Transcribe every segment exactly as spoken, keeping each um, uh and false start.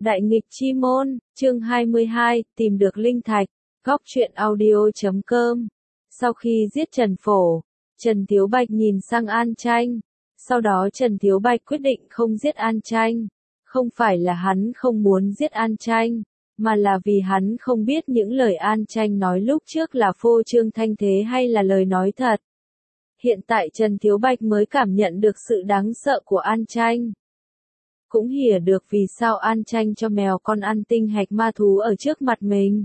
Đại nghịch chi môn, chương hai mươi hai, tìm được linh thạch, góc truyện audio.com. Sau khi giết Trần Phổ, Trần Thiếu Bạch nhìn sang An Tranh. Sau đó Trần Thiếu Bạch quyết định không giết An Tranh. Không phải là hắn không muốn giết An Tranh, mà là vì hắn không biết những lời An Tranh nói lúc trước là phô trương thanh thế hay là lời nói thật. Hiện tại Trần Thiếu Bạch mới cảm nhận được sự đáng sợ của An Tranh. Cũng hiểu được vì sao An Tranh cho mèo con ăn tinh hạch ma thú ở trước mặt mình.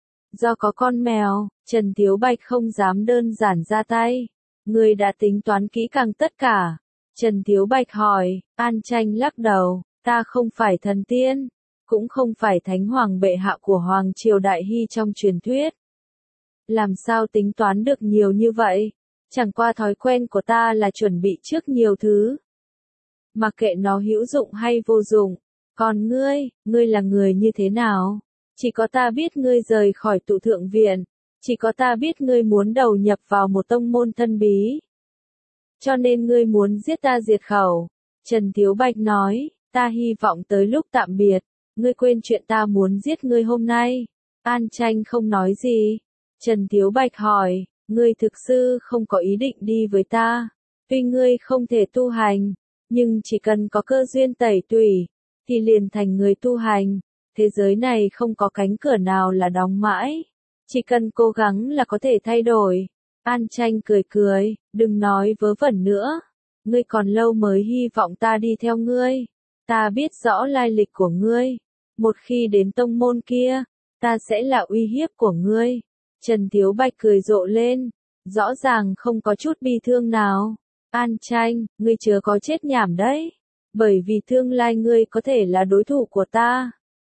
Do có con mèo, Trần Thiếu Bạch không dám đơn giản ra tay. Người đã tính toán kỹ càng tất cả. Trần Thiếu Bạch hỏi, An Tranh lắc đầu, ta không phải thần tiên, cũng không phải thánh hoàng bệ hạ của Hoàng Triều Đại Hy trong truyền thuyết. Làm sao tính toán được nhiều như vậy? Chẳng qua thói quen của ta là chuẩn bị trước nhiều thứ. Mặc kệ nó hữu dụng hay vô dụng. Còn ngươi, ngươi là người như thế nào? Chỉ có ta biết ngươi rời khỏi tụ thượng viện. Chỉ có ta biết ngươi muốn đầu nhập vào một tông môn thân bí. Cho nên ngươi muốn giết ta diệt khẩu. Trần Thiếu Bạch nói, ta hy vọng tới lúc tạm biệt, ngươi quên chuyện ta muốn giết ngươi hôm nay. An Tranh không nói gì. Trần Thiếu Bạch hỏi, ngươi thực sự không có ý định đi với ta. Tuy ngươi không thể tu hành, nhưng chỉ cần có cơ duyên tẩy tủy, thì liền thành người tu hành. Thế giới này không có cánh cửa nào là đóng mãi. Chỉ cần cố gắng là có thể thay đổi. An Tranh cười cười, đừng nói vớ vẩn nữa. Ngươi còn lâu mới hy vọng ta đi theo ngươi. Ta biết rõ lai lịch của ngươi. Một khi đến tông môn kia, ta sẽ là uy hiếp của ngươi. Trần Thiếu Bạch cười rộ lên. Rõ ràng không có chút bi thương nào. An Tranh, ngươi chớ có chết nhảm đấy. Bởi vì tương lai ngươi có thể là đối thủ của ta.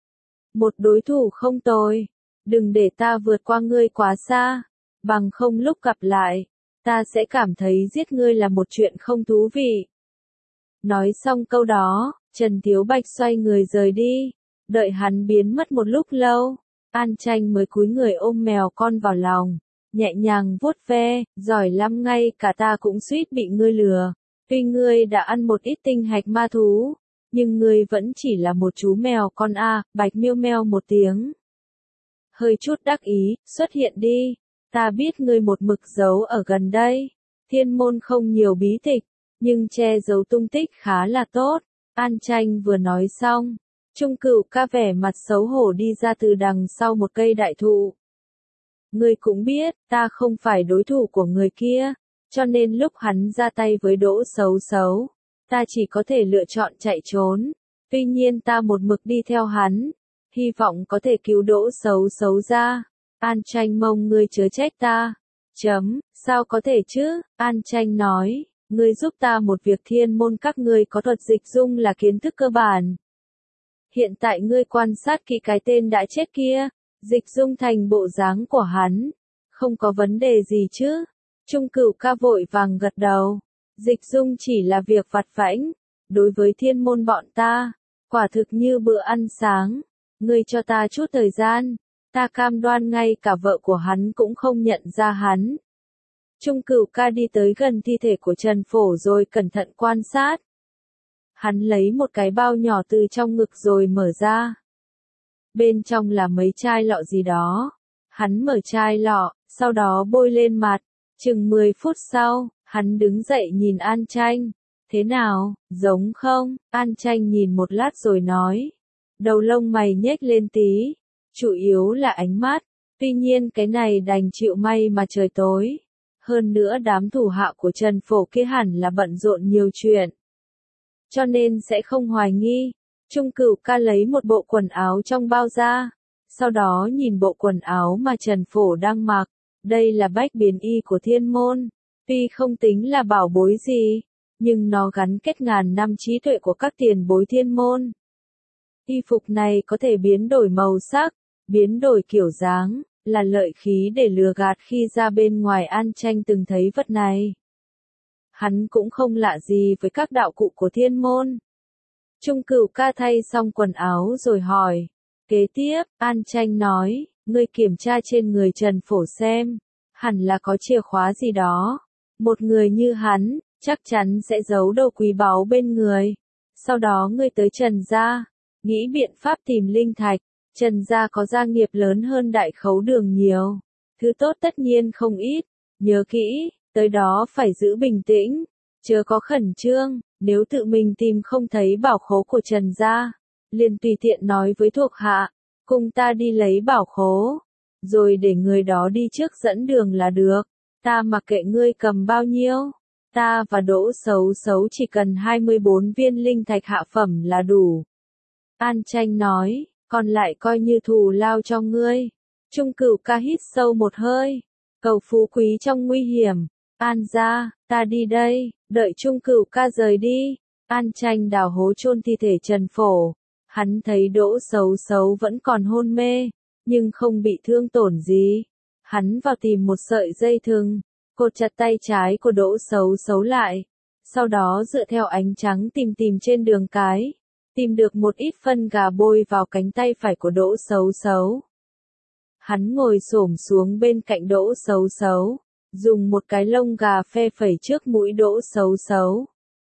Một đối thủ không tồi. Đừng để ta vượt qua ngươi quá xa. Bằng không lúc gặp lại, ta sẽ cảm thấy giết ngươi là một chuyện không thú vị. Nói xong câu đó, Trần Thiếu Bạch xoay người rời đi. Đợi hắn biến mất một lúc lâu, An Tranh mới cúi người ôm mèo con vào lòng. Nhẹ nhàng vuốt ve, giỏi lắm, ngay cả ta cũng suýt bị ngươi lừa. Tuy ngươi đã ăn một ít tinh hạch ma thú, nhưng ngươi vẫn chỉ là một chú mèo con a. Bạch miêu meo một tiếng. Hơi chút đắc ý, xuất hiện đi. Ta biết ngươi một mực giấu ở gần đây. Thiên môn không nhiều bí tịch, nhưng che giấu tung tích khá là tốt. An Tranh vừa nói xong, Trung Cửu Ca vẻ mặt xấu hổ đi ra từ đằng sau một cây đại thụ. Ngươi cũng biết, ta không phải đối thủ của người kia, cho nên lúc hắn ra tay với Đỗ Xấu Xấu, ta chỉ có thể lựa chọn chạy trốn. Tuy nhiên ta một mực đi theo hắn, hy vọng có thể cứu Đỗ Xấu Xấu ra. An Tranh mong ngươi chớ trách ta. Chấm, sao có thể chứ? An Tranh nói, ngươi giúp ta một việc, thiên môn các ngươi có thuật dịch dung là kiến thức cơ bản. Hiện tại ngươi quan sát kỹ cái tên đã chết kia, dịch dung thành bộ dáng của hắn, không có vấn đề gì chứ? Trung Cửu Ca vội vàng gật đầu. Dịch dung chỉ là việc vặt vãnh, đối với thiên môn bọn ta, quả thực như bữa ăn sáng. Ngươi cho ta chút thời gian, ta cam đoan ngay cả vợ của hắn cũng không nhận ra hắn. Trung Cửu Ca đi tới gần thi thể của Trần Phổ rồi cẩn thận quan sát. Hắn lấy một cái bao nhỏ từ trong ngực rồi mở ra. Bên trong là mấy chai lọ gì đó. Hắn mở chai lọ, sau đó bôi lên mặt. Chừng mười phút sau, hắn đứng dậy nhìn An Tranh. Thế nào, giống không? An Tranh nhìn một lát rồi nói. Đầu lông mày nhếch lên tí. Chủ yếu là ánh mắt. Tuy nhiên cái này đành chịu, may mà trời tối. Hơn nữa đám thủ hạ của Trần Phổ kia hẳn là bận rộn nhiều chuyện, cho nên sẽ không hoài nghi. Trung Cửu Ca lấy một bộ quần áo trong bao ra. Sau đó nhìn bộ quần áo mà Trần Phổ đang mặc. Đây là bách biến y của thiên môn. Tuy không tính là bảo bối gì, nhưng nó gắn kết ngàn năm trí tuệ của các tiền bối thiên môn. Y phục này có thể biến đổi màu sắc, biến đổi kiểu dáng, là lợi khí để lừa gạt khi ra bên ngoài. An Tranh từng thấy vật này. Hắn cũng không lạ gì với các đạo cụ của thiên môn. Trung Cửu Ca thay xong quần áo rồi hỏi. Kế tiếp, An Tranh nói, ngươi kiểm tra trên người Trần Phổ xem, hẳn là có chìa khóa gì đó. Một người như hắn, chắc chắn sẽ giấu đồ quý báu bên người. Sau đó ngươi tới Trần gia, nghĩ biện pháp tìm linh thạch. Trần gia có gia nghiệp lớn hơn Đại Khấu Đường nhiều. Thứ tốt tất nhiên không ít. Nhớ kỹ, tới đó phải giữ bình tĩnh. Chớ có khẩn trương, nếu tự mình tìm không thấy bảo khố của Trần gia, liền tùy tiện nói với thuộc hạ, cùng ta đi lấy bảo khố, rồi để người đó đi trước dẫn đường là được. Ta mặc kệ ngươi cầm bao nhiêu, ta và Đỗ Xấu Xấu chỉ cần hai mươi bốn viên linh thạch hạ phẩm là đủ. An Tranh nói, còn lại coi như thù lao cho ngươi. Trung Cửu Ca hít sâu một hơi, cầu phú quý trong nguy hiểm. An gia, ta đi đây, đợi Trung Cửu Ca rời đi. An Tranh đào hố chôn thi thể Trần Phổ. Hắn thấy Đỗ Xấu Xấu vẫn còn hôn mê, nhưng không bị thương tổn gì. Hắn vào tìm một sợi dây thừng, cột chặt tay trái của Đỗ Xấu Xấu lại. Sau đó dựa theo ánh trắng tìm tìm trên đường cái, tìm được một ít phân gà bôi vào cánh tay phải của Đỗ Xấu Xấu. Hắn ngồi xổm xuống bên cạnh Đỗ Xấu Xấu, dùng một cái lông gà phe phẩy trước mũi Đỗ Xấu Xấu.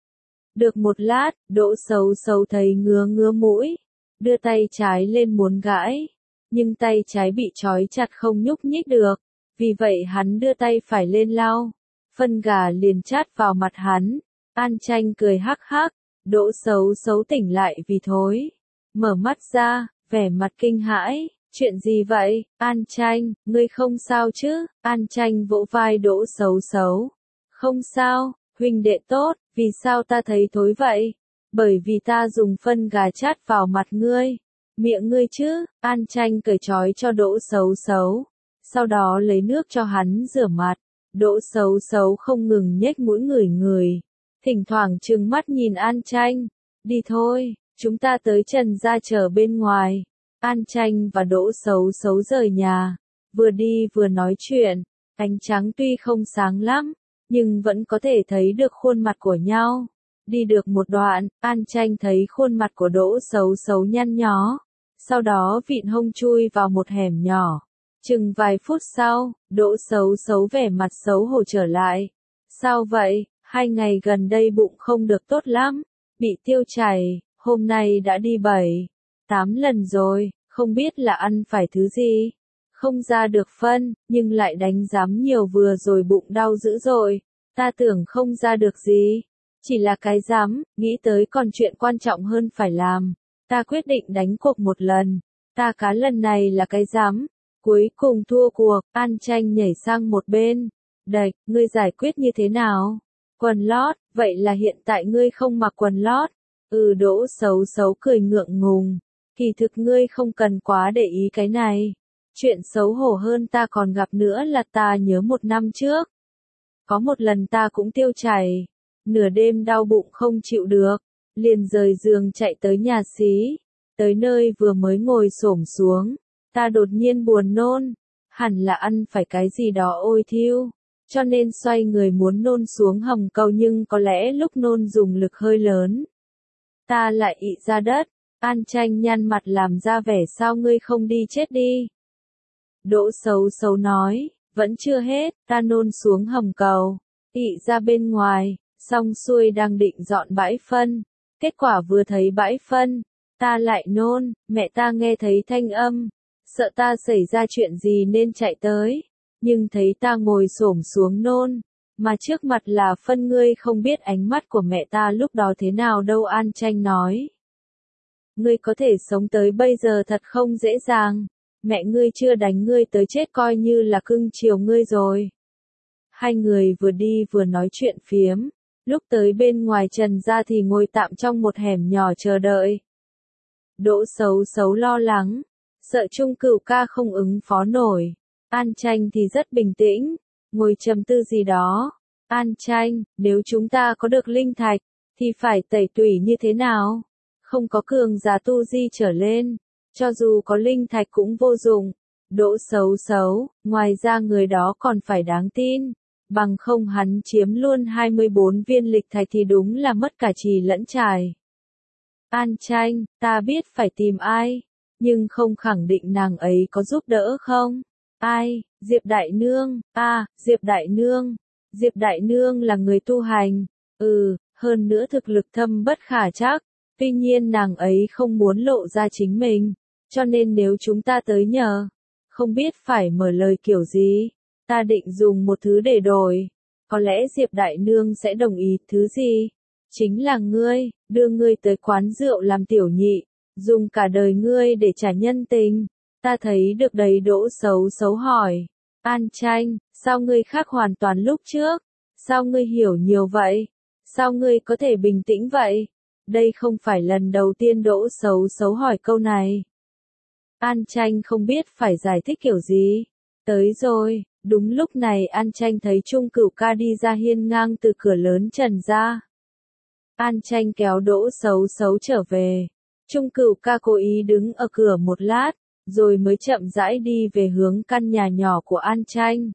Được một lát, Đỗ Xấu Xấu thấy ngứa ngứa mũi, đưa tay trái lên muốn gãi, nhưng tay trái bị trói chặt không nhúc nhích được, vì vậy hắn đưa tay phải lên lau, phân gà liền chát vào mặt hắn. An Tranh cười hắc hắc, Đỗ Xấu Xấu tỉnh lại vì thối, mở mắt ra, vẻ mặt kinh hãi. Chuyện gì vậy, An Tranh, ngươi không sao chứ? An Tranh vỗ vai Đỗ Xấu Xấu. Không sao, huynh đệ tốt, vì sao ta thấy thối vậy? Bởi vì ta dùng phân gà chát vào mặt ngươi. Miệng ngươi chứ? An Tranh cởi trói cho Đỗ Xấu Xấu. Sau đó lấy nước cho hắn rửa mặt. Đỗ Xấu Xấu không ngừng nhếch mũi ngửi ngửi. Thỉnh thoảng trừng mắt nhìn An Tranh. Đi thôi, chúng ta tới Trần gia chờ bên ngoài. An Tranh và Đỗ Xấu Xấu rời nhà, vừa đi vừa nói chuyện, ánh trắng tuy không sáng lắm, nhưng vẫn có thể thấy được khuôn mặt của nhau. Đi được một đoạn, An Tranh thấy khuôn mặt của Đỗ Xấu Xấu nhăn nhó, sau đó vịn hông chui vào một hẻm nhỏ. Chừng vài phút sau, Đỗ Xấu Xấu vẻ mặt xấu hổ trở lại. Sao vậy, hai ngày gần đây bụng không được tốt lắm, bị tiêu chảy, hôm nay đã đi bảy, tám lần rồi, không biết là ăn phải thứ gì. Không ra được phân, nhưng lại đánh giám nhiều vừa rồi bụng đau dữ dội. Ta tưởng không ra được gì. Chỉ là cái giám, nghĩ tới còn chuyện quan trọng hơn phải làm. Ta quyết định đánh cuộc một lần. Ta cá lần này là cái giám. Cuối cùng thua cuộc, An Tranh nhảy sang một bên. Đạch, ngươi giải quyết như thế nào? Quần lót, vậy là hiện tại ngươi không mặc quần lót. Ừ, Đỗ Xấu Xấu cười ngượng ngùng. Kỳ thực ngươi không cần quá để ý cái này. Chuyện xấu hổ hơn ta còn gặp nữa là ta nhớ một năm trước. Có một lần ta cũng tiêu chảy. Nửa đêm đau bụng không chịu được. Liền rời giường chạy tới nhà xí. Tới nơi vừa mới ngồi xổm xuống. Ta đột nhiên buồn nôn. Hẳn là ăn phải cái gì đó ôi thiêu. Cho nên xoay người muốn nôn xuống hầm cầu nhưng có lẽ lúc nôn dùng lực hơi lớn. Ta lại ị ra đất. An Tranh nhăn mặt làm ra vẻ sao ngươi không đi chết đi. Đỗ Xấu Xấu nói, vẫn chưa hết, ta nôn xuống hầm cầu, ị ra bên ngoài, xong xuôi đang định dọn bãi phân. Kết quả vừa thấy bãi phân, ta lại nôn, mẹ ta nghe thấy thanh âm, sợ ta xảy ra chuyện gì nên chạy tới, nhưng thấy ta ngồi xổm xuống nôn, mà trước mặt là phân ngươi không biết ánh mắt của mẹ ta lúc đó thế nào đâu. An Tranh nói. Ngươi có thể sống tới bây giờ thật không dễ dàng, mẹ ngươi chưa đánh ngươi tới chết coi như là cưng chiều ngươi rồi. Hai người vừa đi vừa nói chuyện phiếm, lúc tới bên ngoài Trần gia thì ngồi tạm trong một hẻm nhỏ chờ đợi. Đỗ Xấu Xấu lo lắng, sợ Trung Cửu Ca không ứng phó nổi. An Tranh thì rất bình tĩnh, ngồi trầm tư gì đó. An Tranh, nếu chúng ta có được linh thạch, thì phải tẩy tủy như thế nào? Không có cường giả tu di trở lên, cho dù có linh thạch cũng vô dụng. Đỗ Xấu Xấu, ngoài ra người đó còn phải đáng tin, bằng không hắn chiếm luôn hai mươi bốn viên lịch thạch thì đúng là mất cả trì lẫn trài. An Tranh, ta biết phải tìm ai, nhưng không khẳng định nàng ấy có giúp đỡ không? Ai? Diệp Đại Nương. À, Diệp Đại Nương. Diệp Đại Nương là người tu hành. Ừ, hơn nữa thực lực thâm bất khả trắc. Tuy nhiên nàng ấy không muốn lộ ra chính mình, cho nên nếu chúng ta tới nhờ, không biết phải mở lời kiểu gì, ta định dùng một thứ để đổi. Có lẽ Diệp Đại Nương sẽ đồng ý, thứ gì? Chính là ngươi, đưa ngươi tới quán rượu làm tiểu nhị, dùng cả đời ngươi để trả nhân tình. Ta thấy được đấy. Đỗ Xấu Xấu hỏi, An Tranh, sao ngươi khác hoàn toàn lúc trước? Sao ngươi hiểu nhiều vậy? Sao ngươi có thể bình tĩnh vậy? Đây không phải lần đầu tiên Đỗ Xấu Xấu hỏi câu này. An Tranh không biết phải giải thích kiểu gì. Tới rồi, đúng lúc này An Tranh thấy Trung Cửu Ca đi ra hiên ngang từ cửa lớn Trần ra. An Tranh kéo Đỗ Xấu Xấu trở về. Trung Cửu Ca cố ý đứng ở cửa một lát, rồi mới chậm rãi đi về hướng căn nhà nhỏ của An Tranh.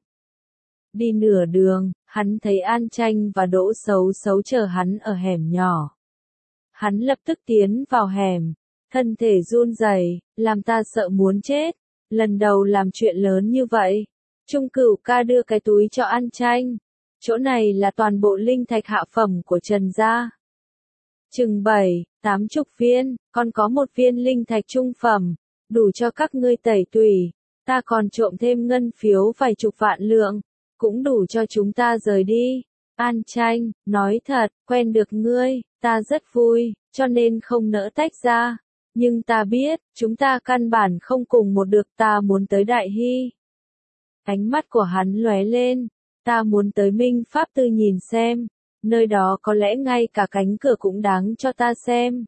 Đi nửa đường, hắn thấy An Tranh và Đỗ Xấu Xấu chờ hắn ở hẻm nhỏ. Hắn lập tức tiến vào hẻm, thân thể run rẩy, làm ta sợ muốn chết, lần đầu làm chuyện lớn như vậy. Trung Cửu Ca đưa cái túi cho An Tranh, chỗ này là toàn bộ linh thạch hạ phẩm của Trần gia. Chừng bảy, tám chục viên, còn có một viên linh thạch trung phẩm, đủ cho các ngươi tẩy tủy, ta còn trộm thêm ngân phiếu vài chục vạn lượng, cũng đủ cho chúng ta rời đi. An Tranh, nói thật, quen được ngươi, ta rất vui, cho nên không nỡ tách ra. Nhưng ta biết, chúng ta căn bản không cùng một được, ta muốn tới Đại Hy. Ánh mắt của hắn lóe lên, ta muốn tới Minh Pháp Tư nhìn xem, nơi đó có lẽ ngay cả cánh cửa cũng đáng cho ta xem.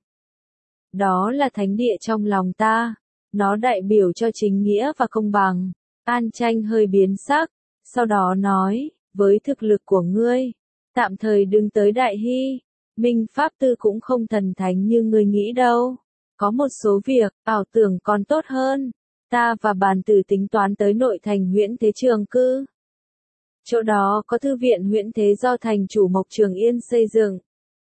Đó là thánh địa trong lòng ta, nó đại biểu cho chính nghĩa và công bằng. An Tranh hơi biến sắc, sau đó nói, với thực lực của ngươi, tạm thời đừng tới Đại Hy, Minh Pháp Tư cũng không thần thánh như ngươi nghĩ đâu. Có một số việc, ảo tưởng còn tốt hơn. Ta và bàn tử tính toán tới nội thành Huyễn Thế Trường cư. Chỗ đó có thư viện Huyễn Thế do thành chủ Mộc Trường Yên xây dựng.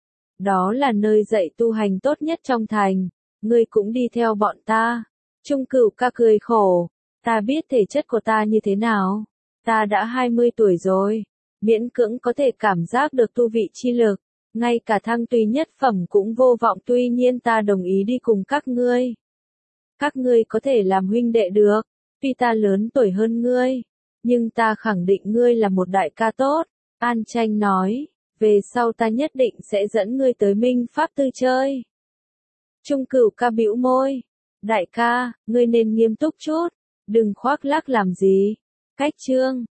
Đó là nơi dạy tu hành tốt nhất trong thành. Ngươi cũng đi theo bọn ta. Trung Cửu Ca cười khổ. Ta biết thể chất của ta như thế nào. Ta đã hai mươi tuổi rồi. Miễn cưỡng có thể cảm giác được tu vị chi lực. Ngay cả thăng tùy nhất phẩm cũng vô vọng, tuy nhiên ta đồng ý đi cùng các ngươi. Các ngươi có thể làm huynh đệ được, tuy ta lớn tuổi hơn ngươi, nhưng ta khẳng định ngươi là một đại ca tốt. An Tranh nói, về sau ta nhất định sẽ dẫn ngươi tới Minh Pháp Tư chơi. Trung Cửu Ca bĩu môi, đại ca, ngươi nên nghiêm túc chút, đừng khoác lác làm gì. Cách chương